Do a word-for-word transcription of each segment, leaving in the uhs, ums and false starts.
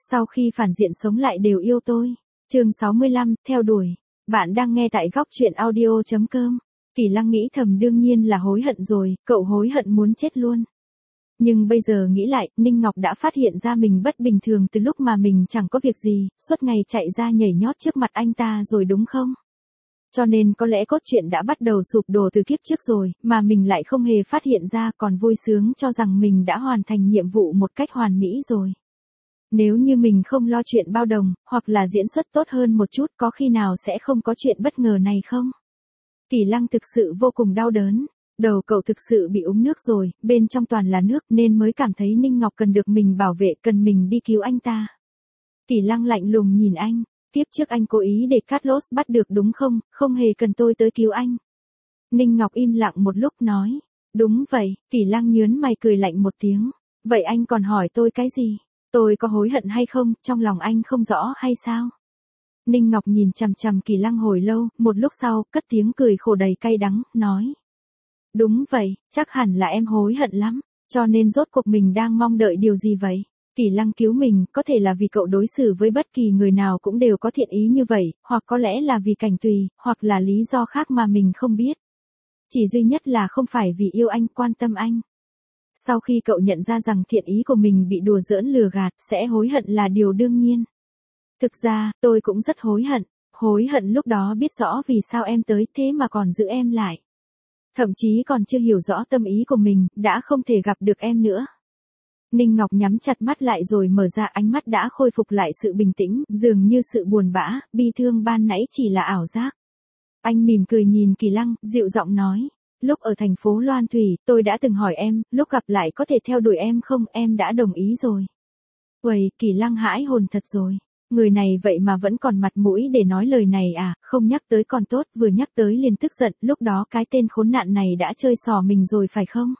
Sau khi phản diện sống lại đều yêu tôi. Chương sáu mươi lăm, theo đuổi. Bạn đang nghe tại góc truyện audio chấm com. Kỳ Lăng nghĩ thầm đương nhiên là hối hận rồi, cậu hối hận muốn chết luôn. Nhưng bây giờ nghĩ lại, Ninh Ngọc đã phát hiện ra mình bất bình thường từ lúc mà mình chẳng có việc gì, suốt ngày chạy ra nhảy nhót trước mặt anh ta rồi đúng không? Cho nên có lẽ cốt truyện đã bắt đầu sụp đổ từ kiếp trước rồi, mà mình lại không hề phát hiện ra, còn vui sướng cho rằng mình đã hoàn thành nhiệm vụ một cách hoàn mỹ rồi. Nếu như mình không lo chuyện bao đồng, hoặc là diễn xuất tốt hơn một chút, có khi nào sẽ không có chuyện bất ngờ này không? Kỳ Lăng thực sự vô cùng đau đớn. Đầu cậu thực sự bị úng nước rồi, bên trong toàn là nước nên mới cảm thấy Ninh Ngọc cần được mình bảo vệ, cần mình đi cứu anh ta. Kỳ Lăng lạnh lùng nhìn anh, tiếp trước anh cố ý để Carlos bắt được đúng không, không hề cần tôi tới cứu anh. Ninh Ngọc im lặng một lúc nói, đúng vậy. Kỳ Lăng nhớn mày cười lạnh một tiếng, vậy anh còn hỏi tôi cái gì? Tôi có hối hận hay không, trong lòng anh không rõ hay sao? Ninh Ngọc nhìn chằm chằm Kỳ Lăng hồi lâu, một lúc sau, cất tiếng cười khổ đầy cay đắng, nói. Đúng vậy, chắc hẳn là em hối hận lắm, cho nên rốt cuộc mình đang mong đợi điều gì vậy? Kỳ Lăng cứu mình, có thể là vì cậu đối xử với bất kỳ người nào cũng đều có thiện ý như vậy, hoặc có lẽ là vì cảnh tùy, hoặc là lý do khác mà mình không biết. Chỉ duy nhất là không phải vì yêu anh, quan tâm anh. Sau khi cậu nhận ra rằng thiện ý của mình bị đùa giỡn lừa gạt, sẽ hối hận là điều đương nhiên. Thực ra, tôi cũng rất hối hận, hối hận lúc đó biết rõ vì sao em tới thế mà còn giữ em lại. Thậm chí còn chưa hiểu rõ tâm ý của mình, đã không thể gặp được em nữa. Ninh Ngọc nhắm chặt mắt lại rồi mở ra, ánh mắt đã khôi phục lại sự bình tĩnh, dường như sự buồn bã, bi thương ban nãy chỉ là ảo giác. Anh mỉm cười nhìn Kỳ Lăng, dịu giọng nói, lúc ở thành phố Loan Thủy, tôi đã từng hỏi em, lúc gặp lại có thể theo đuổi em không, em đã đồng ý rồi. Uầy, Kỳ Lăng hãi hồn thật rồi. Người này vậy mà vẫn còn mặt mũi để nói lời này à, không nhắc tới còn tốt, vừa nhắc tới liền tức giận, lúc đó cái tên khốn nạn này đã chơi xỏ mình rồi phải không?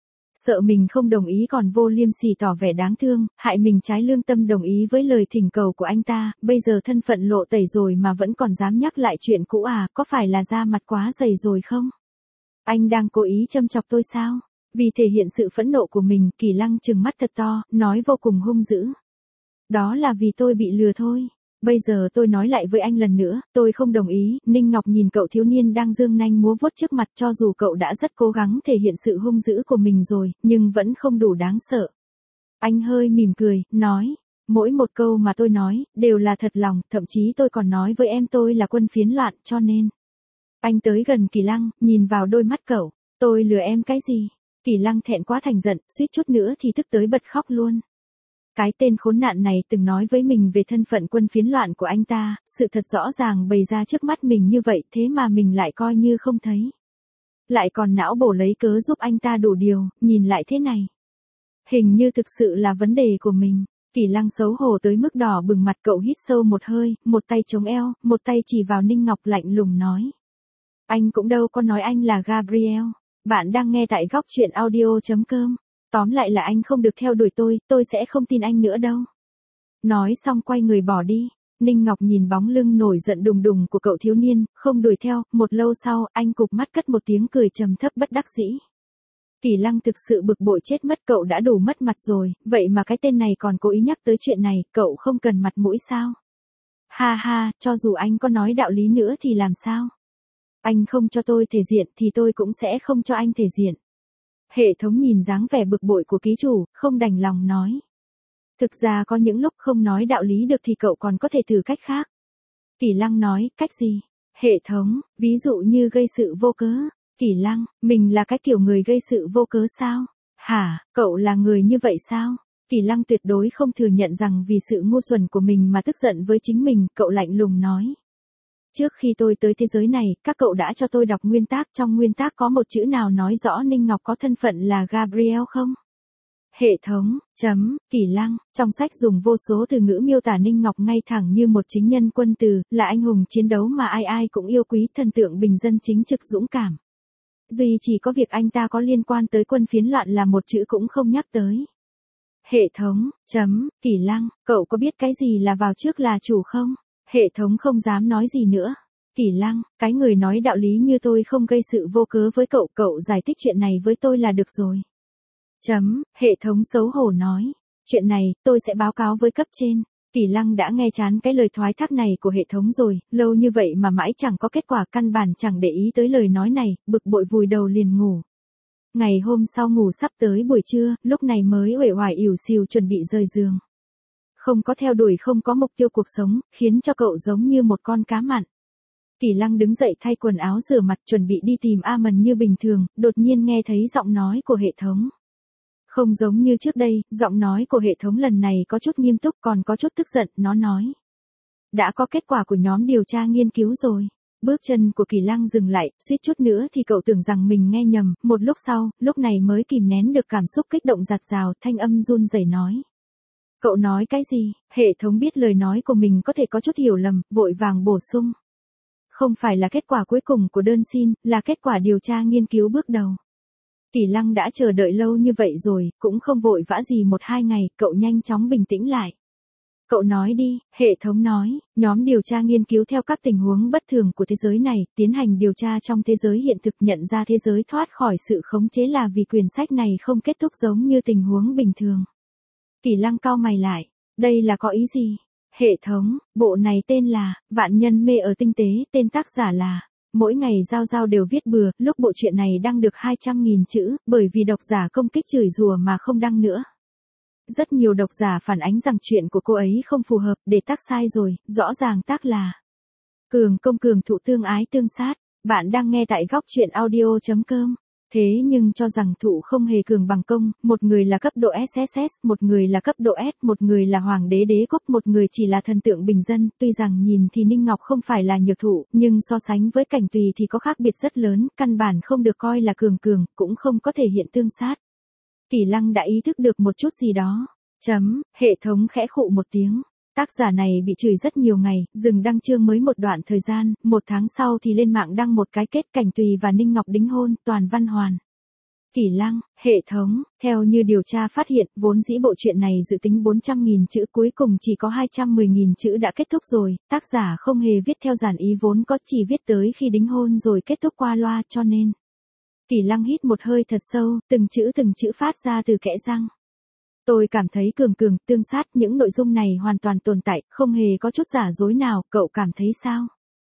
Sợ mình không đồng ý còn vô liêm sỉ tỏ vẻ đáng thương, hại mình trái lương tâm đồng ý với lời thỉnh cầu của anh ta, bây giờ thân phận lộ tẩy rồi mà vẫn còn dám nhắc lại chuyện cũ à, có phải là da mặt quá dày rồi không? Anh đang cố ý châm chọc tôi sao? Vì thể hiện sự phẫn nộ của mình, Kỳ Lăng trừng mắt thật to, nói vô cùng hung dữ. Đó là vì tôi bị lừa thôi. Bây giờ tôi nói lại với anh lần nữa, tôi không đồng ý. Ninh Ngọc nhìn cậu thiếu niên đang giương nanh múa vuốt trước mặt, cho dù cậu đã rất cố gắng thể hiện sự hung dữ của mình rồi, nhưng vẫn không đủ đáng sợ. Anh hơi mỉm cười, nói, mỗi một câu mà tôi nói, đều là thật lòng, thậm chí tôi còn nói với em tôi là quân phiến loạn, cho nên. Anh tới gần Kỳ Lăng, nhìn vào đôi mắt cậu, tôi lừa em cái gì? Kỳ Lăng thẹn quá thành giận, suýt chút nữa thì tức tới bật khóc luôn. Cái tên khốn nạn này từng nói với mình về thân phận quân phiến loạn của anh ta, sự thật rõ ràng bày ra trước mắt mình như vậy, thế mà mình lại coi như không thấy. Lại còn não bổ lấy cớ giúp anh ta đủ điều, nhìn lại thế này. Hình như thực sự là vấn đề của mình. Kỳ Lăng xấu hổ tới mức đỏ bừng mặt, cậu hít sâu một hơi, một tay chống eo, một tay chỉ vào Ninh Ngọc lạnh lùng nói. Anh cũng đâu có nói anh là Gabriel. Bạn đang nghe tại góc truyện audio chấm com. Tóm lại là anh không được theo đuổi tôi, tôi sẽ không tin anh nữa đâu. Nói xong quay người bỏ đi. Ninh Ngọc nhìn bóng lưng nổi giận đùng đùng của cậu thiếu niên, không đuổi theo, một lâu sau, anh cụp mắt cất một tiếng cười trầm thấp bất đắc dĩ. Kỳ Lăng thực sự bực bội chết mất, cậu đã đủ mất mặt rồi, vậy mà cái tên này còn cố ý nhắc tới chuyện này, cậu không cần mặt mũi sao? Ha ha, cho dù anh có nói đạo lý nữa thì làm sao? Anh không cho tôi thể diện thì tôi cũng sẽ không cho anh thể diện. Hệ thống nhìn dáng vẻ bực bội của ký chủ, không đành lòng nói. Thực ra có những lúc không nói đạo lý được thì cậu còn có thể thử cách khác. Kỳ Lăng nói, cách gì? Hệ thống, ví dụ như gây sự vô cớ. Kỳ Lăng, mình là cái kiểu người gây sự vô cớ sao? Hả, cậu là người như vậy sao? Kỳ Lăng tuyệt đối không thừa nhận rằng vì sự ngu xuẩn của mình mà tức giận với chính mình, cậu lạnh lùng nói. Trước khi tôi tới thế giới này, các cậu đã cho tôi đọc nguyên tác, trong nguyên tác có một chữ nào nói rõ Ninh Ngọc có thân phận là Gabriel không? Hệ thống, chấm, Kỳ Lăng, trong sách dùng vô số từ ngữ miêu tả Ninh Ngọc ngay thẳng như một chính nhân quân tử, là anh hùng chiến đấu mà ai ai cũng yêu quý, thần tượng bình dân chính trực dũng cảm. Duy chỉ có việc anh ta có liên quan tới quân phiến loạn là một chữ cũng không nhắc tới. Hệ thống, chấm, Kỳ Lăng, cậu có biết cái gì là vào trước là chủ không? Hệ thống không dám nói gì nữa. Kỳ Lăng, cái người nói đạo lý như tôi không gây sự vô cớ với cậu, cậu giải thích chuyện này với tôi là được rồi. Chấm, hệ thống xấu hổ nói. Chuyện này, tôi sẽ báo cáo với cấp trên. Kỳ Lăng đã nghe chán cái lời thoái thác này của hệ thống rồi, lâu như vậy mà mãi chẳng có kết quả, căn bản chẳng để ý tới lời nói này, bực bội vùi đầu liền ngủ. Ngày hôm sau ngủ sắp tới buổi trưa, lúc này mới uể oải ỉu xìu chuẩn bị rời giường. Không có theo đuổi, không có mục tiêu cuộc sống, khiến cho cậu giống như một con cá mặn. Kỳ Lăng đứng dậy thay quần áo rửa mặt chuẩn bị đi tìm A Mần như bình thường, đột nhiên nghe thấy giọng nói của hệ thống. Không giống như trước đây, giọng nói của hệ thống lần này có chút nghiêm túc còn có chút tức giận, nó nói. Đã có kết quả của nhóm điều tra nghiên cứu rồi. Bước chân của Kỳ Lăng dừng lại, suýt chút nữa thì cậu tưởng rằng mình nghe nhầm, một lúc sau, lúc này mới kìm nén được cảm xúc kích động dạt dào, thanh âm run rẩy nói. Cậu nói cái gì? Hệ thống biết lời nói của mình có thể có chút hiểu lầm, vội vàng bổ sung. Không phải là kết quả cuối cùng của đơn xin, là kết quả điều tra nghiên cứu bước đầu. Kỳ Lăng đã chờ đợi lâu như vậy rồi, cũng không vội vã gì một hai ngày, cậu nhanh chóng bình tĩnh lại. Cậu nói đi, hệ thống nói, nhóm điều tra nghiên cứu theo các tình huống bất thường của thế giới này, tiến hành điều tra trong thế giới hiện thực, nhận ra thế giới thoát khỏi sự khống chế là vì quyển sách này không kết thúc giống như tình huống bình thường. Kỳ Lăng cau mày lại, đây là có ý gì? Hệ thống, bộ này tên là, Vạn Nhân Mê ở Tinh Tế, tên tác giả là, mỗi ngày Giao Giao đều viết bừa, lúc bộ truyện này đăng được hai trăm nghìn chữ, bởi vì độc giả công kích chửi rủa mà không đăng nữa. Rất nhiều độc giả phản ánh rằng chuyện của cô ấy không phù hợp, để tác sai rồi, rõ ràng tác là Cường Công Cường Thụ Tương Ái Tương Sát. Bạn đang nghe tại góc truyện audio chấm com. Thế nhưng cho rằng Thụ không hề cường bằng Công, một người là cấp độ ét ét ét, một người là cấp độ S, một người là Hoàng đế đế quốc, một người chỉ là thần tượng bình dân, tuy rằng nhìn thì Ninh Ngọc không phải là nhược Thụ, nhưng so sánh với Cảnh Tùy thì có khác biệt rất lớn, căn bản không được coi là cường cường, cũng không có thể hiện tương sát. Kỳ Lăng đã ý thức được một chút gì đó. Chấm, hệ thống khẽ khụ một tiếng. Tác giả này bị chửi rất nhiều ngày, dừng đăng chương mới một đoạn thời gian, một tháng sau thì lên mạng đăng một cái kết Cảnh Tùy và Ninh Ngọc đính hôn, toàn văn hoàn. Kỳ Lăng, hệ thống, theo như điều tra phát hiện, vốn dĩ bộ truyện này dự tính bốn trăm nghìn chữ, cuối cùng chỉ có hai trăm mười nghìn chữ đã kết thúc rồi, tác giả không hề viết theo dàn ý vốn có, chỉ viết tới khi đính hôn rồi kết thúc qua loa, cho nên. Kỳ Lăng hít một hơi thật sâu, từng chữ từng chữ phát ra từ kẽ răng. Tôi cảm thấy cường cường, tương sát, những nội dung này hoàn toàn tồn tại, không hề có chút giả dối nào, cậu cảm thấy sao?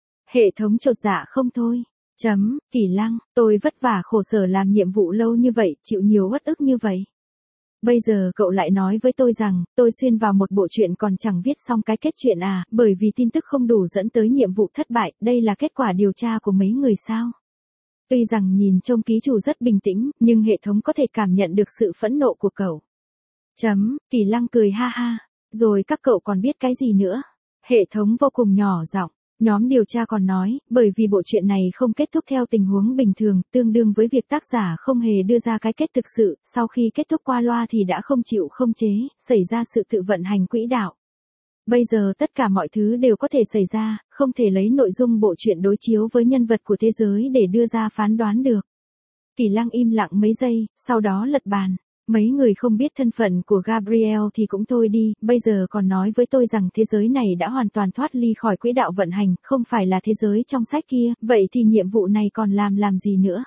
Hệ thống chột dạ không thôi. Chấm, Kỳ Lăng, tôi vất vả khổ sở làm nhiệm vụ lâu như vậy, chịu nhiều uất ức như vậy. Bây giờ cậu lại nói với tôi rằng, tôi xuyên vào một bộ truyện còn chẳng viết xong cái kết chuyện à, bởi vì tin tức không đủ dẫn tới nhiệm vụ thất bại, đây là kết quả điều tra của mấy người sao? Tuy rằng nhìn trông ký chủ rất bình tĩnh, nhưng hệ thống có thể cảm nhận được sự phẫn nộ của cậu. Chấm, Kỳ Lăng cười ha ha. Rồi các cậu còn biết cái gì nữa? Hệ thống vô cùng nhỏ giọng. Nhóm điều tra còn nói, bởi vì bộ truyện này không kết thúc theo tình huống bình thường, tương đương với việc tác giả không hề đưa ra cái kết thực sự, sau khi kết thúc qua loa thì đã không chịu không chế, xảy ra sự tự vận hành quỹ đạo. Bây giờ tất cả mọi thứ đều có thể xảy ra, không thể lấy nội dung bộ truyện đối chiếu với nhân vật của thế giới để đưa ra phán đoán được. Kỳ Lăng im lặng mấy giây, sau đó lật bàn. Mấy người không biết thân phận của Gabriel thì cũng thôi đi, bây giờ còn nói với tôi rằng thế giới này đã hoàn toàn thoát ly khỏi quỹ đạo vận hành, không phải là thế giới trong sách kia, vậy thì nhiệm vụ này còn làm làm gì nữa?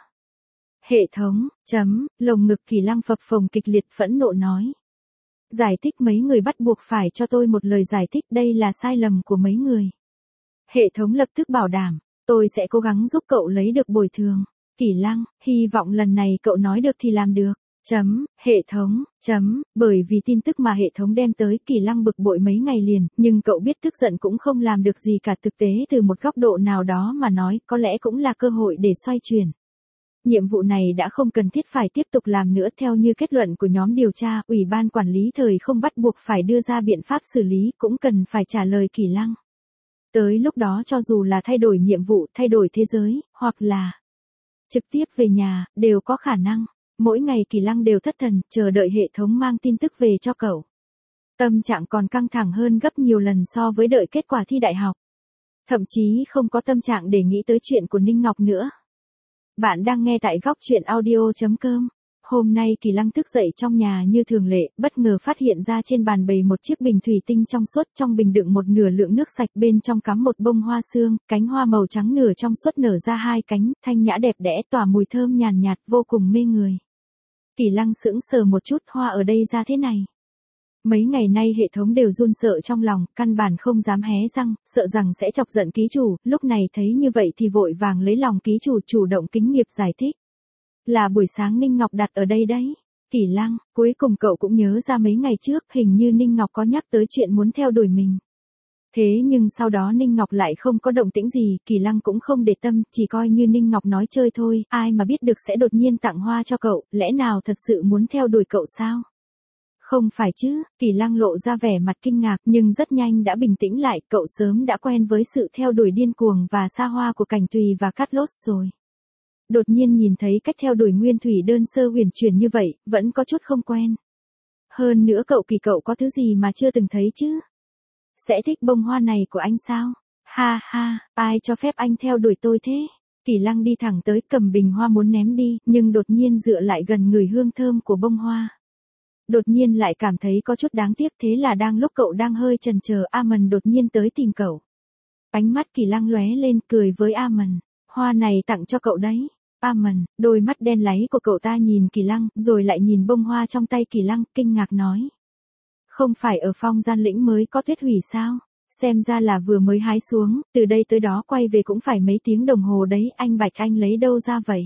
Hệ thống, chấm, lồng ngực Kỳ Lăng phập phồng kịch liệt phẫn nộ nói. Giải thích, mấy người bắt buộc phải cho tôi một lời giải thích, đây là sai lầm của mấy người. Hệ thống lập tức bảo đảm, tôi sẽ cố gắng giúp cậu lấy được bồi thường. Kỳ Lăng, hy vọng lần này cậu nói được thì làm được. Chấm, hệ thống, chấm, bởi vì tin tức mà hệ thống đem tới, Kỳ Lăng bực bội mấy ngày liền, nhưng cậu biết tức giận cũng không làm được gì cả, thực tế từ một góc độ nào đó mà nói, có lẽ cũng là cơ hội để xoay chuyển. Nhiệm vụ này đã không cần thiết phải tiếp tục làm nữa, theo như kết luận của nhóm điều tra, Ủy ban quản lý thời không bắt buộc phải đưa ra biện pháp xử lý, cũng cần phải trả lời Kỳ Lăng. Tới lúc đó cho dù là thay đổi nhiệm vụ, thay đổi thế giới, hoặc là trực tiếp về nhà, đều có khả năng. Mỗi ngày Kỳ Lăng đều thất thần, chờ đợi hệ thống mang tin tức về cho cậu. Tâm trạng còn căng thẳng hơn gấp nhiều lần so với đợi kết quả thi đại học. Thậm chí không có tâm trạng để nghĩ tới chuyện của Ninh Ngọc nữa. Bạn đang nghe tại góc truyện audio chấm com. Hôm nay Kỳ Lăng thức dậy trong nhà như thường lệ, bất ngờ phát hiện ra trên bàn bày một chiếc bình thủy tinh trong suốt, trong bình đựng một nửa lượng nước sạch, bên trong cắm một bông hoa sương, cánh hoa màu trắng nửa trong suốt nở ra hai cánh, thanh nhã đẹp đẽ, tỏa mùi thơm nhàn nhạt, vô cùng mê người. Kỳ Lăng sững sờ một chút, hoa ở đây ra thế này. Mấy ngày nay hệ thống đều run sợ trong lòng, căn bản không dám hé răng, sợ rằng sẽ chọc giận ký chủ, lúc này thấy như vậy thì vội vàng lấy lòng ký chủ chủ động kính nghiệp giải thích. Là buổi sáng Ninh Ngọc đặt ở đây đấy. Kỳ Lăng, cuối cùng cậu cũng nhớ ra mấy ngày trước hình như Ninh Ngọc có nhắc tới chuyện muốn theo đuổi mình. Thế nhưng sau đó Ninh Ngọc lại không có động tĩnh gì, Kỳ Lăng cũng không để tâm, chỉ coi như Ninh Ngọc nói chơi thôi, ai mà biết được sẽ đột nhiên tặng hoa cho cậu, lẽ nào thật sự muốn theo đuổi cậu sao? Không phải chứ, Kỳ Lăng lộ ra vẻ mặt kinh ngạc nhưng rất nhanh đã bình tĩnh lại, cậu sớm đã quen với sự theo đuổi điên cuồng và xa hoa của Cảnh Tùy và Cát Lốt rồi. Đột nhiên nhìn thấy cách theo đuổi nguyên thủy đơn sơ huyền chuyển như vậy, vẫn có chút không quen. Hơn nữa cậu Kỳ cậu có thứ gì mà chưa từng thấy chứ? Sẽ thích bông hoa này của anh sao? Ha ha, ai cho phép anh theo đuổi tôi thế? Kỳ Lăng đi thẳng tới cầm bình hoa muốn ném đi, nhưng đột nhiên dựa lại gần người hương thơm của bông hoa. Đột nhiên lại cảm thấy có chút đáng tiếc, thế là đang lúc cậu đang hơi chần chờ, Amon đột nhiên tới tìm cậu. Ánh mắt Kỳ Lăng lóe lên, cười với Amon, hoa này tặng cho cậu đấy. Amon, đôi mắt đen láy của cậu ta nhìn Kỳ Lăng, rồi lại nhìn bông hoa trong tay Kỳ Lăng, kinh ngạc nói. Không phải ở Phong Gian Lĩnh mới có tuyết hủy sao? Xem ra là vừa mới hái xuống, từ đây tới đó quay về cũng phải mấy tiếng đồng hồ đấy, anh Bạch anh lấy đâu ra vậy?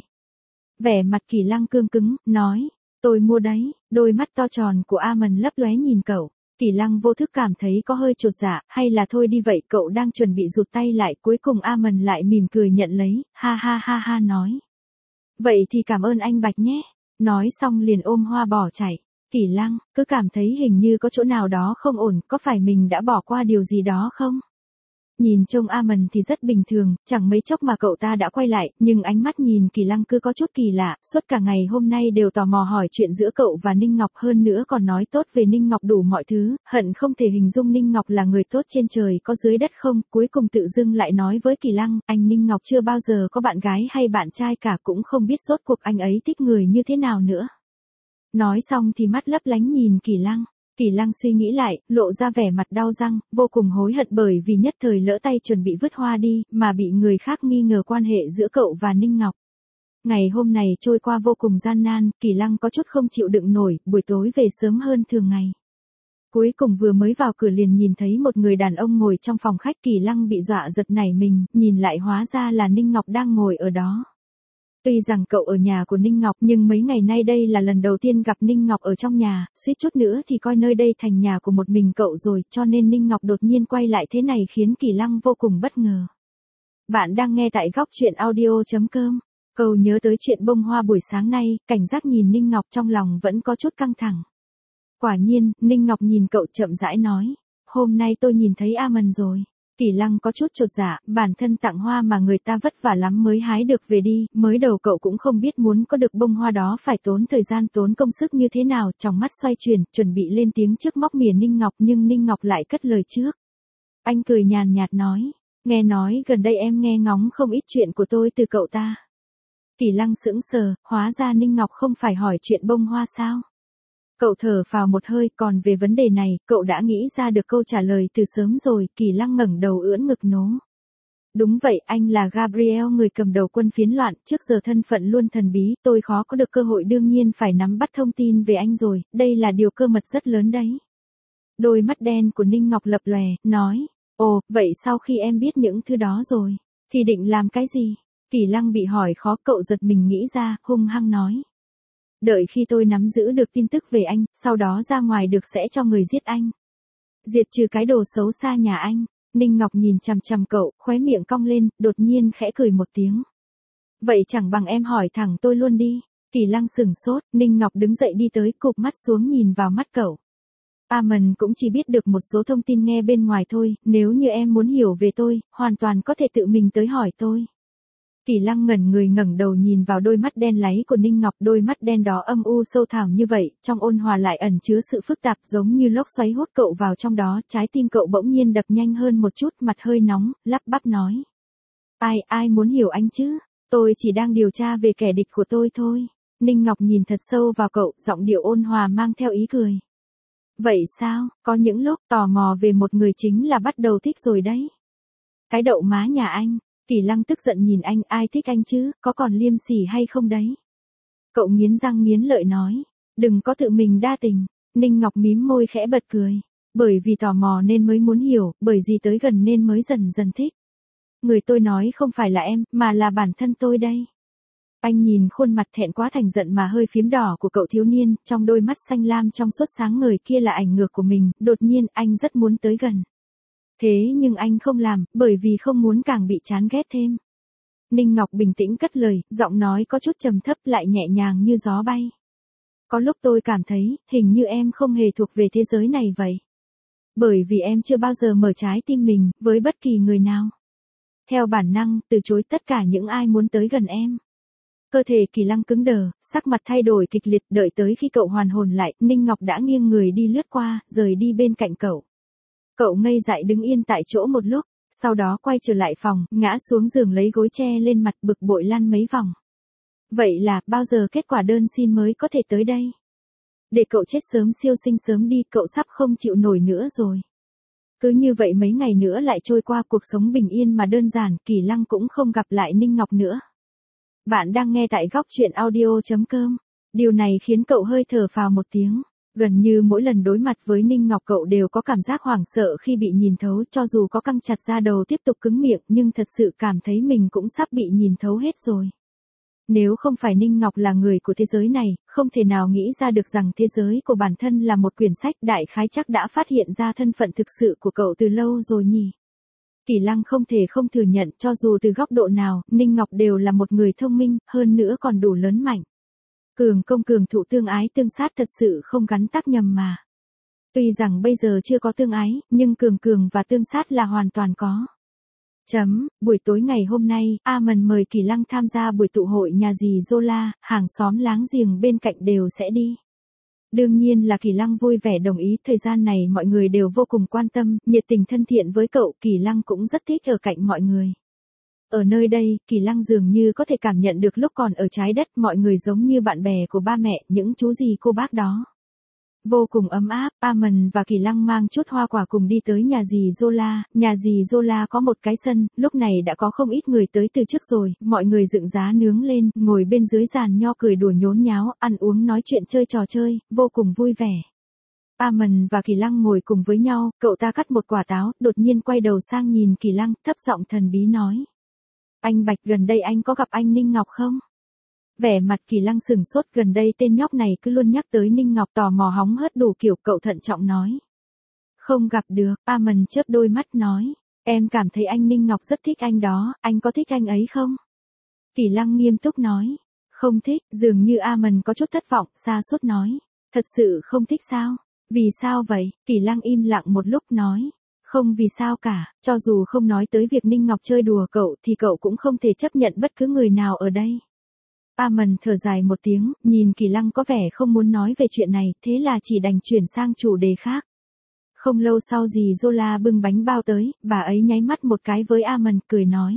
Vẻ mặt Kỳ Lăng cương cứng, nói, tôi mua đấy, đôi mắt to tròn của Amon lấp lóe nhìn cậu. Kỳ Lăng vô thức cảm thấy có hơi chột dạ, hay là thôi đi vậy, cậu đang chuẩn bị rụt tay lại, cuối cùng Amon lại mỉm cười nhận lấy, ha ha ha ha nói. Vậy thì cảm ơn anh Bạch nhé. Nói xong liền ôm hoa bỏ chạy. Kỳ Lăng, cứ cảm thấy hình như có chỗ nào đó không ổn, có phải mình đã bỏ qua điều gì đó không? Nhìn trông Amon thì rất bình thường, chẳng mấy chốc mà cậu ta đã quay lại, nhưng ánh mắt nhìn Kỳ Lăng cứ có chút kỳ lạ, suốt cả ngày hôm nay đều tò mò hỏi chuyện giữa cậu và Ninh Ngọc, hơn nữa còn nói tốt về Ninh Ngọc đủ mọi thứ, hận không thể hình dung Ninh Ngọc là người tốt trên trời có dưới đất không, cuối cùng tự dưng lại nói với Kỳ Lăng, anh Ninh Ngọc chưa bao giờ có bạn gái hay bạn trai cả, cũng không biết rốt cuộc anh ấy thích người như thế nào nữa. Nói xong thì mắt lấp lánh nhìn Kỳ Lăng. Kỳ Lăng suy nghĩ lại, lộ ra vẻ mặt đau răng, vô cùng hối hận bởi vì nhất thời lỡ tay chuẩn bị vứt hoa đi, mà bị người khác nghi ngờ quan hệ giữa cậu và Ninh Ngọc. Ngày hôm này trôi qua vô cùng gian nan, Kỳ Lăng có chút không chịu đựng nổi, buổi tối về sớm hơn thường ngày. Cuối cùng vừa mới vào cửa liền nhìn thấy một người đàn ông ngồi trong phòng khách, Kỳ Lăng bị dọa giật nảy mình, nhìn lại hóa ra là Ninh Ngọc đang ngồi ở đó. Tuy rằng cậu ở nhà của Ninh Ngọc nhưng mấy ngày nay đây là lần đầu tiên gặp Ninh Ngọc ở trong nhà, suýt chút nữa thì coi nơi đây thành nhà của một mình cậu rồi, cho nên Ninh Ngọc đột nhiên quay lại thế này khiến Kỳ Lăng vô cùng bất ngờ. Bạn đang nghe tại góc truyện audio chấm com. Cậu nhớ tới chuyện bông hoa buổi sáng nay, cảnh giác nhìn Ninh Ngọc trong lòng vẫn có chút căng thẳng. Quả nhiên, Ninh Ngọc nhìn cậu chậm rãi nói, hôm nay tôi nhìn thấy Amon rồi. Kỳ Lăng có chút chột dạ, bản thân tặng hoa mà người ta vất vả lắm mới hái được về đi, mới đầu cậu cũng không biết muốn có được bông hoa đó phải tốn thời gian tốn công sức như thế nào, trong mắt xoay chuyển, chuẩn bị lên tiếng trước móc mỉa Ninh Ngọc nhưng Ninh Ngọc lại cất lời trước. Anh cười nhàn nhạt nói, nghe nói gần đây em nghe ngóng không ít chuyện của tôi từ cậu ta. Kỳ Lăng sững sờ, hóa ra Ninh Ngọc không phải hỏi chuyện bông hoa sao? Cậu thở phào một hơi, còn về vấn đề này, cậu đã nghĩ ra được câu trả lời từ sớm rồi, Kỳ Lăng ngẩng đầu ưỡn ngực nố. Đúng vậy, anh là Gabriel, người cầm đầu quân phiến loạn, trước giờ thân phận luôn thần bí, tôi khó có được cơ hội, đương nhiên phải nắm bắt thông tin về anh rồi, đây là điều cơ mật rất lớn đấy. Đôi mắt đen của Ninh Ngọc lập lòe, nói, ồ, vậy sau khi em biết những thứ đó rồi, thì định làm cái gì? Kỳ Lăng bị hỏi khó, cậu giật mình nghĩ ra, hung hăng nói. Đợi khi tôi nắm giữ được tin tức về anh, sau đó ra ngoài được sẽ cho người giết anh. Diệt trừ cái đồ xấu xa nhà anh. Ninh Ngọc nhìn chằm chằm cậu, khóe miệng cong lên, đột nhiên khẽ cười một tiếng. Vậy chẳng bằng em hỏi thẳng tôi luôn đi. Kỳ Lăng sửng sốt, Ninh Ngọc đứng dậy đi tới, cụp mắt xuống nhìn vào mắt cậu. Amon cũng chỉ biết được một số thông tin nghe bên ngoài thôi, nếu như em muốn hiểu về tôi, hoàn toàn có thể tự mình tới hỏi tôi. Kỳ Lăng ngẩn người ngẩng đầu nhìn vào đôi mắt đen láy của Ninh Ngọc, đôi mắt đen đó âm u sâu thẳm như vậy, trong ôn hòa lại ẩn chứa sự phức tạp giống như lốc xoáy hút cậu vào trong đó, trái tim cậu bỗng nhiên đập nhanh hơn một chút, mặt hơi nóng, lắp bắp nói. Ai, ai muốn hiểu anh chứ? Tôi chỉ đang điều tra về kẻ địch của tôi thôi. Ninh Ngọc nhìn thật sâu vào cậu, giọng điệu ôn hòa mang theo ý cười. Vậy sao, có những lúc tò mò về một người chính là bắt đầu thích rồi đấy. Cái đậu má nhà anh. Kỳ Lăng tức giận nhìn anh, ai thích anh chứ, có còn liêm sỉ hay không đấy? Cậu nghiến răng nghiến lợi nói, đừng có tự mình đa tình. Ninh Ngọc mím môi khẽ bật cười. Bởi vì tò mò nên mới muốn hiểu, bởi vì tới gần nên mới dần dần thích. Người tôi nói không phải là em, mà là bản thân tôi đây. Anh nhìn khuôn mặt thẹn quá thành giận mà hơi phím đỏ của cậu thiếu niên, trong đôi mắt xanh lam trong suốt sáng ngời kia là ảnh ngược của mình, đột nhiên anh rất muốn tới gần. Thế nhưng anh không làm, bởi vì không muốn càng bị chán ghét thêm. Ninh Ngọc bình tĩnh cất lời, giọng nói có chút trầm thấp lại nhẹ nhàng như gió bay. Có lúc tôi cảm thấy, hình như em không hề thuộc về thế giới này vậy. Bởi vì em chưa bao giờ mở trái tim mình, với bất kỳ người nào. Theo bản năng, từ chối tất cả những ai muốn tới gần em. Cơ thể Kỳ Lăng cứng đờ, sắc mặt thay đổi kịch liệt, đợi tới khi cậu hoàn hồn lại, Ninh Ngọc đã nghiêng người đi lướt qua, rời đi bên cạnh cậu. Cậu ngây dại đứng yên tại chỗ một lúc, sau đó quay trở lại phòng, ngã xuống giường lấy gối che lên mặt bực bội lăn mấy vòng. Vậy là, bao giờ kết quả đơn xin mới có thể tới đây? Để cậu chết sớm siêu sinh sớm đi, cậu sắp không chịu nổi nữa rồi. Cứ như vậy mấy ngày nữa lại trôi qua cuộc sống bình yên mà đơn giản, Kỳ Lăng cũng không gặp lại Ninh Ngọc nữa. Bạn đang nghe tại góc truyện audio chấm com. Điều này khiến cậu hơi thở phào một tiếng. Gần như mỗi lần đối mặt với Ninh Ngọc cậu đều có cảm giác hoảng sợ khi bị nhìn thấu, cho dù có căng chặt da đầu tiếp tục cứng miệng nhưng thật sự cảm thấy mình cũng sắp bị nhìn thấu hết rồi. Nếu không phải Ninh Ngọc là người của thế giới này, không thể nào nghĩ ra được rằng thế giới của bản thân là một quyển sách, đại khái chắc đã phát hiện ra thân phận thực sự của cậu từ lâu rồi nhỉ. Kỳ Lăng không thể không thừa nhận, cho dù từ góc độ nào, Ninh Ngọc đều là một người thông minh, hơn nữa còn đủ lớn mạnh. Cường công cường thụ tương ái tương sát thật sự không gắn tắc nhầm mà. Tuy rằng bây giờ chưa có tương ái, nhưng cường cường và tương sát là hoàn toàn có. Chấm, buổi tối ngày hôm nay, A Mần mời Kỳ Lăng tham gia buổi tụ hội nhà dì Zola, hàng xóm láng giềng bên cạnh đều sẽ đi. Đương nhiên là Kỳ Lăng vui vẻ đồng ý, thời gian này mọi người đều vô cùng quan tâm, nhiệt tình thân thiện với cậu, Kỳ Lăng cũng rất thích ở cạnh mọi người. Ở nơi đây, Kỳ Lăng dường như có thể cảm nhận được lúc còn ở trái đất mọi người giống như bạn bè của ba mẹ, những chú dì cô bác đó. Vô cùng ấm áp, A Mần và Kỳ Lăng mang chút hoa quả cùng đi tới nhà dì Zola, nhà dì Zola có một cái sân, lúc này đã có không ít người tới từ trước rồi, mọi người dựng giá nướng lên, ngồi bên dưới giàn nho cười đùa nhốn nháo, ăn uống nói chuyện chơi trò chơi, vô cùng vui vẻ. A Mần và Kỳ Lăng ngồi cùng với nhau, cậu ta cắt một quả táo, đột nhiên quay đầu sang nhìn Kỳ Lăng, thấp giọng thần bí nói. Anh Bạch, gần đây anh có gặp anh Ninh Ngọc không? Vẻ mặt Kỳ Lăng sừng sốt, gần đây tên nhóc này cứ luôn nhắc tới Ninh Ngọc, tò mò hóng hớt đủ kiểu, cậu thận trọng nói. Không gặp được, A Mần chớp đôi mắt nói. Em cảm thấy anh Ninh Ngọc rất thích anh đó, anh có thích anh ấy không? Kỳ Lăng nghiêm túc nói. Không thích, dường như A Mần có chút thất vọng, sa sút nói. Thật sự không thích sao? Vì sao vậy? Kỳ Lăng im lặng một lúc nói. Không vì sao cả, cho dù không nói tới việc Ninh Ngọc chơi đùa cậu thì cậu cũng không thể chấp nhận bất cứ người nào ở đây. A Mần thở dài một tiếng, nhìn Kỳ Lăng có vẻ không muốn nói về chuyện này, thế là chỉ đành chuyển sang chủ đề khác. Không lâu sau dì Zola bưng bánh bao tới, bà ấy nháy mắt một cái với A Mần, cười nói.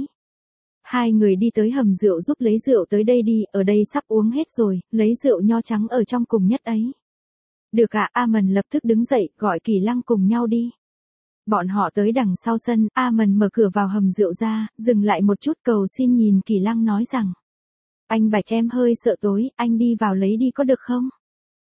Hai người đi tới hầm rượu giúp lấy rượu tới đây đi, ở đây sắp uống hết rồi, lấy rượu nho trắng ở trong cùng nhất ấy. Được ạ, A Mần lập tức đứng dậy, gọi Kỳ Lăng cùng nhau đi. Bọn họ tới đằng sau sân, A Mần mở cửa vào hầm rượu ra, dừng lại một chút cầu xin nhìn Kỳ Lăng nói rằng. Anh Bạch, em hơi sợ tối, anh đi vào lấy đi có được không?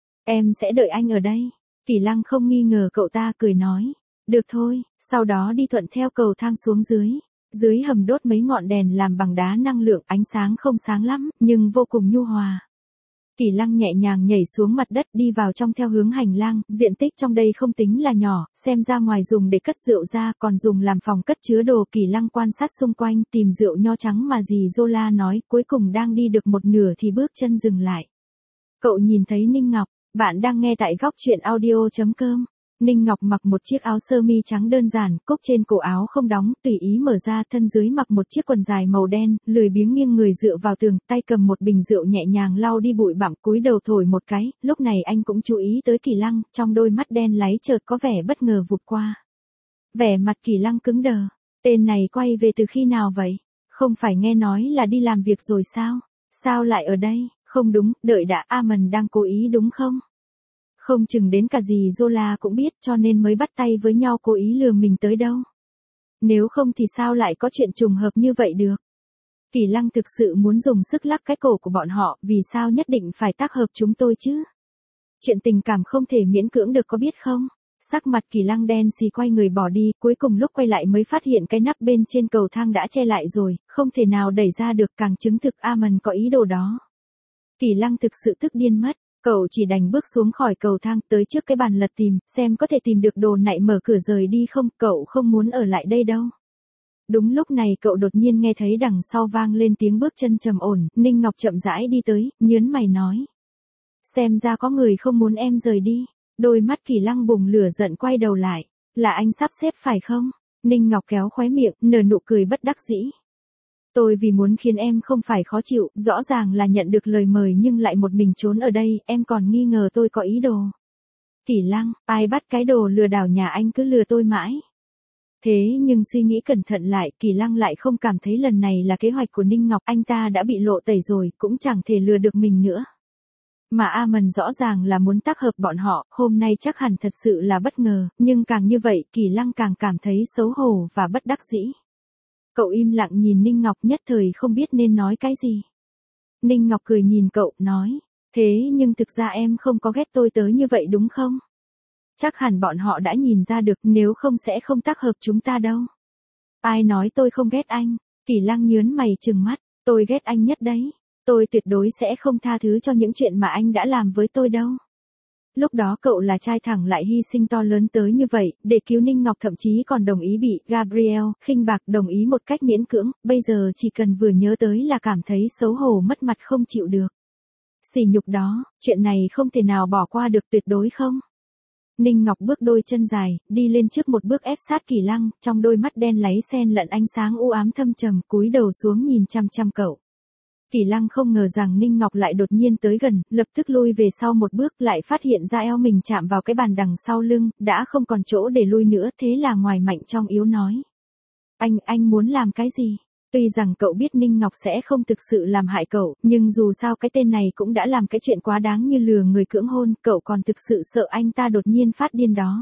Em sẽ đợi anh ở đây. Kỳ Lăng không nghi ngờ cậu ta, cười nói. Được thôi, sau đó đi thuận theo cầu thang xuống dưới. Dưới hầm đốt mấy ngọn đèn làm bằng đá năng lượng, ánh sáng không sáng lắm, nhưng vô cùng nhu hòa. Kỳ Lăng nhẹ nhàng nhảy xuống mặt đất đi vào trong theo hướng hành lang, diện tích trong đây không tính là nhỏ, xem ra ngoài dùng để cất rượu ra, còn dùng làm phòng cất chứa đồ. Kỳ Lăng quan sát xung quanh, tìm rượu nho trắng mà dì Zola nói, cuối cùng đang đi được một nửa thì bước chân dừng lại. Cậu nhìn thấy Ninh Ngọc, bạn đang nghe tại góc truyện audio chấm com. Ninh Ngọc mặc một chiếc áo sơ mi trắng đơn giản, cúc trên cổ áo không đóng, tùy ý mở ra, thân dưới mặc một chiếc quần dài màu đen, lười biếng nghiêng người dựa vào tường, tay cầm một bình rượu nhẹ nhàng lau đi bụi bặm, cúi đầu thổi một cái, lúc này anh cũng chú ý tới Kỳ Lăng, trong đôi mắt đen láy chợt có vẻ bất ngờ vụt qua. Vẻ mặt Kỳ Lăng cứng đờ, tên này quay về từ khi nào vậy? Không phải nghe nói là đi làm việc rồi sao? Sao lại ở đây? Không đúng, đợi đã, A Mần đang cố ý đúng không? Không chừng đến cả dì Zola cũng biết cho nên mới bắt tay với nhau cố ý lừa mình tới đâu. Nếu không thì sao lại có chuyện trùng hợp như vậy được. Kỳ Lăng thực sự muốn dùng sức lắc cái cổ của bọn họ, vì sao nhất định phải tác hợp chúng tôi chứ? Chuyện tình cảm không thể miễn cưỡng được có biết không? Sắc mặt Kỳ Lăng đen xì quay người bỏ đi, cuối cùng lúc quay lại mới phát hiện cái nắp bên trên cầu thang đã che lại rồi, không thể nào đẩy ra được, càng chứng thực Amon có ý đồ đó. Kỳ Lăng thực sự tức điên mất, cậu chỉ đành bước xuống khỏi cầu thang tới trước cái bàn lật tìm, xem có thể tìm được đồ nại mở cửa rời đi không, cậu không muốn ở lại đây đâu. Đúng lúc này cậu đột nhiên nghe thấy đằng sau vang lên tiếng bước chân trầm ổn, Ninh Ngọc chậm rãi đi tới, nhớn mày nói. Xem ra có người không muốn em rời đi. Đôi mắt Kỳ Lăng bùng lửa giận quay đầu lại. Là anh sắp xếp phải không? Ninh Ngọc kéo khóe miệng, nở nụ cười bất đắc dĩ. Tôi vì muốn khiến em không phải khó chịu, rõ ràng là nhận được lời mời nhưng lại một mình trốn ở đây, em còn nghi ngờ tôi có ý đồ. Kỳ Lăng, ai bắt cái đồ lừa đảo nhà anh cứ lừa tôi mãi. Thế nhưng suy nghĩ cẩn thận lại, Kỳ Lăng lại không cảm thấy lần này là kế hoạch của Ninh Ngọc, anh ta đã bị lộ tẩy rồi, cũng chẳng thể lừa được mình nữa. Mà Amon rõ ràng là muốn tác hợp bọn họ, hôm nay chắc hẳn thật sự là bất ngờ, nhưng càng như vậy Kỳ Lăng càng cảm thấy xấu hổ và bất đắc dĩ. Cậu im lặng nhìn Ninh Ngọc nhất thời không biết nên nói cái gì. Ninh Ngọc cười nhìn cậu, nói, thế nhưng thực ra em không có ghét tôi tới như vậy đúng không? Chắc hẳn bọn họ đã nhìn ra được, nếu không sẽ không tác hợp chúng ta đâu. Ai nói tôi không ghét anh? Kỳ Lăng nhớn mày trừng mắt, tôi ghét anh nhất đấy. Tôi tuyệt đối sẽ không tha thứ cho những chuyện mà anh đã làm với tôi đâu. Lúc đó cậu là trai thẳng lại hy sinh to lớn tới như vậy, để cứu Ninh Ngọc, thậm chí còn đồng ý bị Gabriel khinh bạc, đồng ý một cách miễn cưỡng, bây giờ chỉ cần vừa nhớ tới là cảm thấy xấu hổ mất mặt không chịu được. Sỉ nhục đó, chuyện này không thể nào bỏ qua được tuyệt đối không? Ninh Ngọc bước đôi chân dài, đi lên trước một bước ép sát Kỳ Lăng, trong đôi mắt đen láy xen lẫn ánh sáng u ám thâm trầm, cúi đầu xuống nhìn chăm chăm cậu. Kỳ Lăng không ngờ rằng Ninh Ngọc lại đột nhiên tới gần, lập tức lui về sau một bước, lại phát hiện ra eo mình chạm vào cái bàn đằng sau lưng, đã không còn chỗ để lui nữa, thế là ngoài mạnh trong yếu nói. Anh, anh muốn làm cái gì? Tuy rằng cậu biết Ninh Ngọc sẽ không thực sự làm hại cậu, nhưng dù sao cái tên này cũng đã làm cái chuyện quá đáng như lừa người cưỡng hôn, cậu còn thực sự sợ anh ta đột nhiên phát điên đó.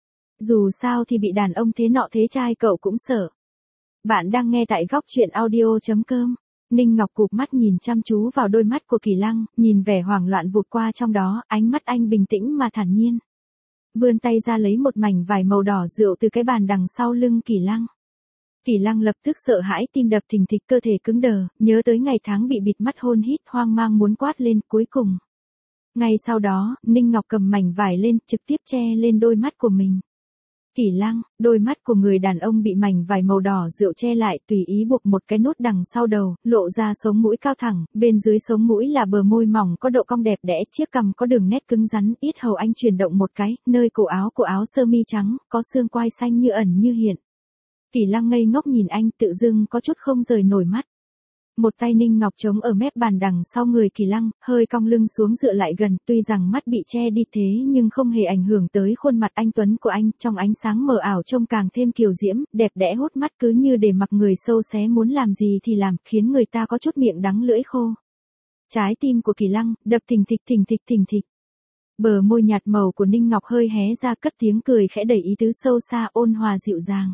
Dù sao thì bị đàn ông thế nọ thế trai cậu cũng sợ. Bạn đang nghe tại góc truyện audio chấm com. Ninh Ngọc cụp mắt nhìn chăm chú vào đôi mắt của Kỳ Lăng, nhìn vẻ hoảng loạn vụt qua trong đó, ánh mắt anh bình tĩnh mà thản nhiên. Vươn tay ra lấy một mảnh vải màu đỏ rượu từ cái bàn đằng sau lưng Kỳ Lăng. Kỳ Lăng lập tức sợ hãi, tim đập thình thịch, cơ thể cứng đờ, nhớ tới ngày tháng bị bịt mắt hôn hít, hoang mang muốn quát lên, cuối cùng. Ngay sau đó, Ninh Ngọc cầm mảnh vải lên, trực tiếp che lên đôi mắt của mình. Kỳ Lăng, đôi mắt của người đàn ông bị mảnh vải màu đỏ rượu che lại, tùy ý buộc một cái nút đằng sau đầu, lộ ra sống mũi cao thẳng, bên dưới sống mũi là bờ môi mỏng có độ cong đẹp đẽ, chiếc cằm có đường nét cứng rắn, yết hầu anh chuyển động một cái, nơi cổ áo của áo sơ mi trắng, có xương quai xanh như ẩn như hiện. Kỳ Lăng ngây ngốc nhìn anh, tự dưng có chút không rời nổi mắt. Một tay Ninh Ngọc chống ở mép bàn đằng sau người Kỳ Lăng, hơi cong lưng xuống dựa lại gần, tuy rằng mắt bị che đi thế nhưng không hề ảnh hưởng tới khuôn mặt anh tuấn của anh, trong ánh sáng mờ ảo trông càng thêm kiều diễm, đẹp đẽ hút mắt, cứ như để mặc người sâu xé muốn làm gì thì làm, khiến người ta có chút miệng đắng lưỡi khô. Trái tim của Kỳ Lăng đập thình thịch thình thịch thình thịch. Bờ môi nhạt màu của Ninh Ngọc hơi hé ra, cất tiếng cười khẽ đầy ý tứ sâu xa, ôn hòa dịu dàng.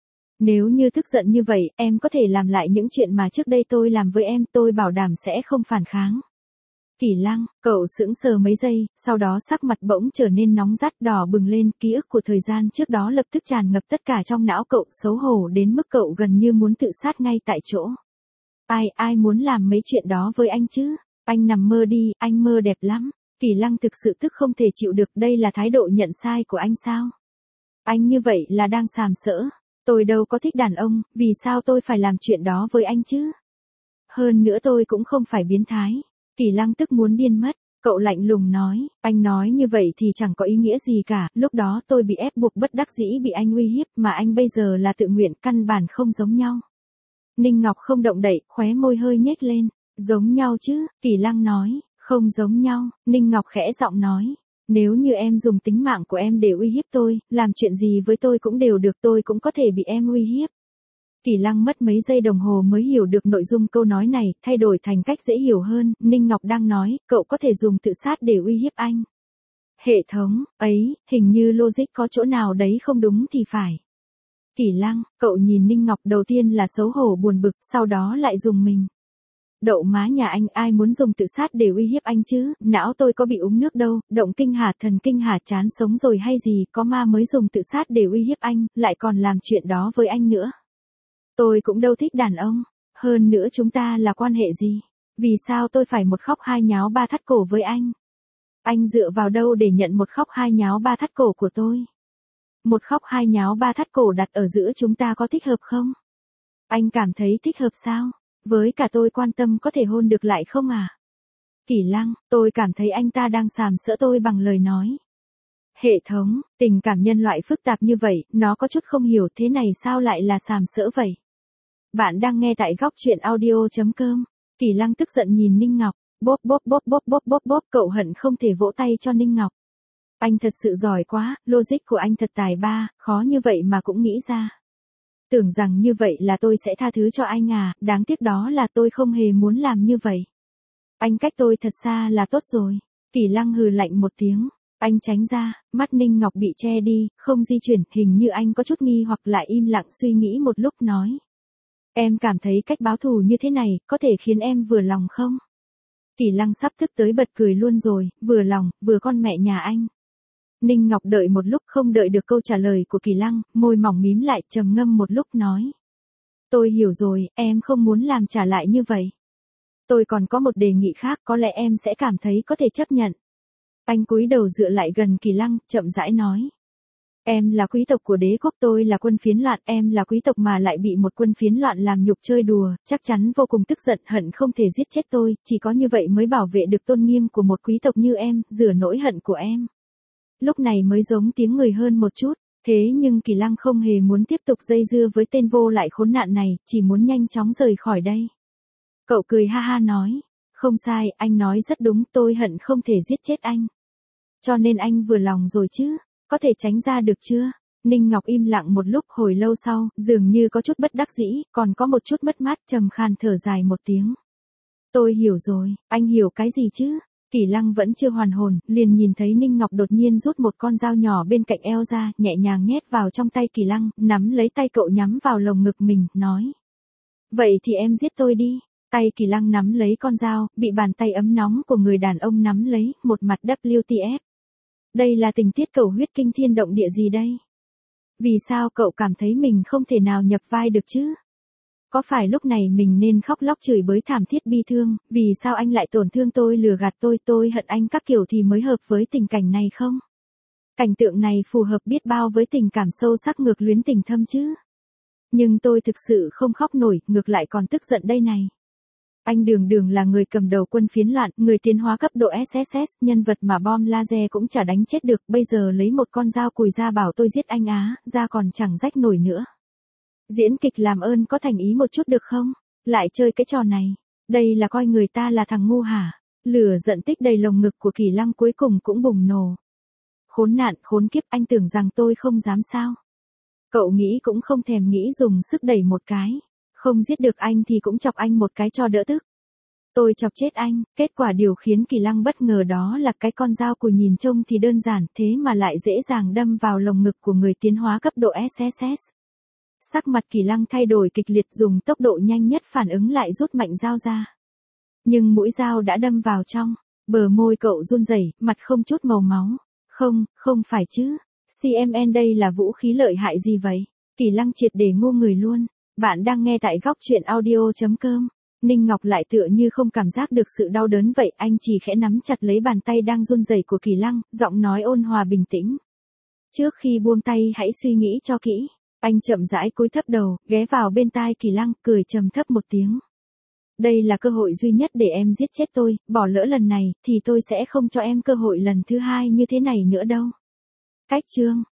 Nếu như tức giận như vậy, em có thể làm lại những chuyện mà trước đây tôi làm với em, tôi bảo đảm sẽ không phản kháng. Kỳ Lăng, cậu sững sờ mấy giây, sau đó sắc mặt bỗng trở nên nóng rát đỏ bừng lên, ký ức của thời gian trước đó lập tức tràn ngập tất cả trong não cậu, xấu hổ đến mức cậu gần như muốn tự sát ngay tại chỗ. Ai, ai muốn làm mấy chuyện đó với anh chứ? Anh nằm mơ đi, anh mơ đẹp lắm. Kỳ Lăng thực sự tức không thể chịu được, đây là thái độ nhận sai của anh sao? Anh như vậy là đang sàm sỡ. Tôi đâu có thích đàn ông, vì sao tôi phải làm chuyện đó với anh chứ? Hơn nữa tôi cũng không phải biến thái. Kỳ Lăng tức muốn điên mất, cậu lạnh lùng nói, anh nói như vậy thì chẳng có ý nghĩa gì cả, lúc đó tôi bị ép buộc bất đắc dĩ bị anh uy hiếp, mà anh bây giờ là tự nguyện, căn bản không giống nhau. Ninh Ngọc không động đậy, khóe môi hơi nhếch lên, giống nhau chứ, Kỳ Lăng nói, không giống nhau, Ninh Ngọc khẽ giọng nói. Nếu như em dùng tính mạng của em để uy hiếp tôi, làm chuyện gì với tôi cũng đều được, tôi cũng có thể bị em uy hiếp. Kỳ Lăng mất mấy giây đồng hồ mới hiểu được nội dung câu nói này, thay đổi thành cách dễ hiểu hơn, Ninh Ngọc đang nói, cậu có thể dùng tự sát để uy hiếp anh. Hệ thống, ấy, hình như logic có chỗ nào đấy không đúng thì phải. Kỳ Lăng, cậu nhìn Ninh Ngọc đầu tiên là xấu hổ buồn bực, sau đó lại dùng mình. Đậu má nhà anh, ai muốn dùng tự sát để uy hiếp anh chứ, não tôi có bị uống nước đâu, động kinh hả, thần kinh hả, chán sống rồi hay gì, có ma mới dùng tự sát để uy hiếp anh, lại còn làm chuyện đó với anh nữa. Tôi cũng đâu thích đàn ông, hơn nữa chúng ta là quan hệ gì, vì sao tôi phải một khóc hai nháo ba thắt cổ với anh? Anh dựa vào đâu để nhận một khóc hai nháo ba thắt cổ của tôi? Một khóc hai nháo ba thắt cổ đặt ở giữa chúng ta có thích hợp không? Anh cảm thấy thích hợp sao? Với cả tôi quan tâm có thể hôn được lại không à? Kỳ Lăng, tôi cảm thấy anh ta đang sàm sỡ tôi bằng lời nói. Hệ thống, tình cảm nhân loại phức tạp như vậy, nó có chút không hiểu thế này sao lại là sàm sỡ vậy? Bạn đang nghe tại góc truyện audio.com. Kỳ Lăng tức giận nhìn Ninh Ngọc, bóp bóp bóp bóp bóp bóp bóp, cậu hận không thể vỗ tay cho Ninh Ngọc. Anh thật sự giỏi quá, logic của anh thật tài ba, khó như vậy mà cũng nghĩ ra. Tưởng rằng như vậy là tôi sẽ tha thứ cho anh à, đáng tiếc đó là tôi không hề muốn làm như vậy. Anh cách tôi thật xa là tốt rồi. Kỳ Lăng hừ lạnh một tiếng, anh tránh ra, mắt Ninh Ngọc bị che đi, không di chuyển, hình như anh có chút nghi hoặc lại im lặng suy nghĩ một lúc nói. Em cảm thấy cách báo thù như thế này, có thể khiến em vừa lòng không? Kỳ Lăng sắp tức tới bật cười luôn rồi, vừa lòng, vừa con mẹ nhà anh. Ninh Ngọc đợi một lúc không đợi được câu trả lời của Kỳ Lăng, môi mỏng mím lại trầm ngâm một lúc nói. Tôi hiểu rồi, em không muốn làm trả lại như vậy. Tôi còn có một đề nghị khác, có lẽ em sẽ cảm thấy có thể chấp nhận. Anh cúi đầu dựa lại gần Kỳ Lăng, chậm rãi nói. Em là quý tộc của đế quốc, tôi là quân phiến loạn, em là quý tộc mà lại bị một quân phiến loạn làm nhục chơi đùa, chắc chắn vô cùng tức giận, hận không thể giết chết tôi, chỉ có như vậy mới bảo vệ được tôn nghiêm của một quý tộc như em, rửa nỗi hận của em. Lúc này mới giống tiếng người hơn một chút, thế nhưng Kỳ Lăng không hề muốn tiếp tục dây dưa với tên vô lại khốn nạn này, chỉ muốn nhanh chóng rời khỏi đây. Cậu cười ha ha nói, không sai, anh nói rất đúng, tôi hận không thể giết chết anh. Cho nên anh vừa lòng rồi chứ, có thể tránh ra được chưa? Ninh Ngọc im lặng một lúc, hồi lâu sau, dường như có chút bất đắc dĩ, còn có một chút mất mát, trầm khan thở dài một tiếng. Tôi hiểu rồi, anh hiểu cái gì chứ? Kỳ Lăng vẫn chưa hoàn hồn, liền nhìn thấy Ninh Ngọc đột nhiên rút một con dao nhỏ bên cạnh eo ra, nhẹ nhàng nhét vào trong tay Kỳ Lăng, nắm lấy tay cậu nhắm vào lồng ngực mình, nói. Vậy thì em giết tôi đi. Tay Kỳ Lăng nắm lấy con dao, bị bàn tay ấm nóng của người đàn ông nắm lấy, một mặt W T F. Đây là tình tiết cầu huyết kinh thiên động địa gì đây? Vì sao cậu cảm thấy mình không thể nào nhập vai được chứ? Có phải lúc này mình nên khóc lóc chửi bới thảm thiết bi thương, vì sao anh lại tổn thương tôi, lừa gạt tôi, tôi hận anh các kiểu thì mới hợp với tình cảnh này không? Cảnh tượng này phù hợp biết bao với tình cảm sâu sắc ngược luyến tình thâm chứ. Nhưng tôi thực sự không khóc nổi, ngược lại còn tức giận đây này. Anh đường đường là người cầm đầu quân phiến loạn, người tiến hóa cấp độ S S S, nhân vật mà bom laser cũng chả đánh chết được, bây giờ lấy một con dao cùi ra bảo tôi giết anh á, da còn chẳng rách nổi nữa. Diễn kịch làm ơn có thành ý một chút được không? Lại chơi cái trò này. Đây là coi người ta là thằng ngu hả? Lửa giận tích đầy lồng ngực của Kỳ Lăng cuối cùng cũng bùng nổ. Khốn nạn, khốn kiếp, anh tưởng rằng tôi không dám sao? Cậu nghĩ cũng không thèm nghĩ dùng sức đẩy một cái. Không giết được anh thì cũng chọc anh một cái cho đỡ tức. Tôi chọc chết anh, kết quả điều khiến Kỳ Lăng bất ngờ đó là cái con dao cùi nhìn trông thì đơn giản thế mà lại dễ dàng đâm vào lồng ngực của người tiến hóa cấp độ S S S. Sắc mặt Kỳ Lăng thay đổi kịch liệt, dùng tốc độ nhanh nhất phản ứng lại rút mạnh dao ra. Nhưng mũi dao đã đâm vào trong, bờ môi cậu run rẩy, mặt không chút màu máu. Không, không phải chứ. xê em en đây là vũ khí lợi hại gì vậy? Kỳ Lăng triệt để ngu người luôn. Bạn đang nghe tại góc truyện audio.com. Ninh Ngọc lại tựa như không cảm giác được sự đau đớn vậy, anh chỉ khẽ nắm chặt lấy bàn tay đang run rẩy của Kỳ Lăng, giọng nói ôn hòa bình tĩnh. Trước khi buông tay hãy suy nghĩ cho kỹ. Anh chậm rãi cúi thấp đầu, ghé vào bên tai Kỳ Lăng, cười trầm thấp một tiếng. Đây là cơ hội duy nhất để em giết chết tôi, bỏ lỡ lần này, thì tôi sẽ không cho em cơ hội lần thứ hai như thế này nữa đâu. Cách chương.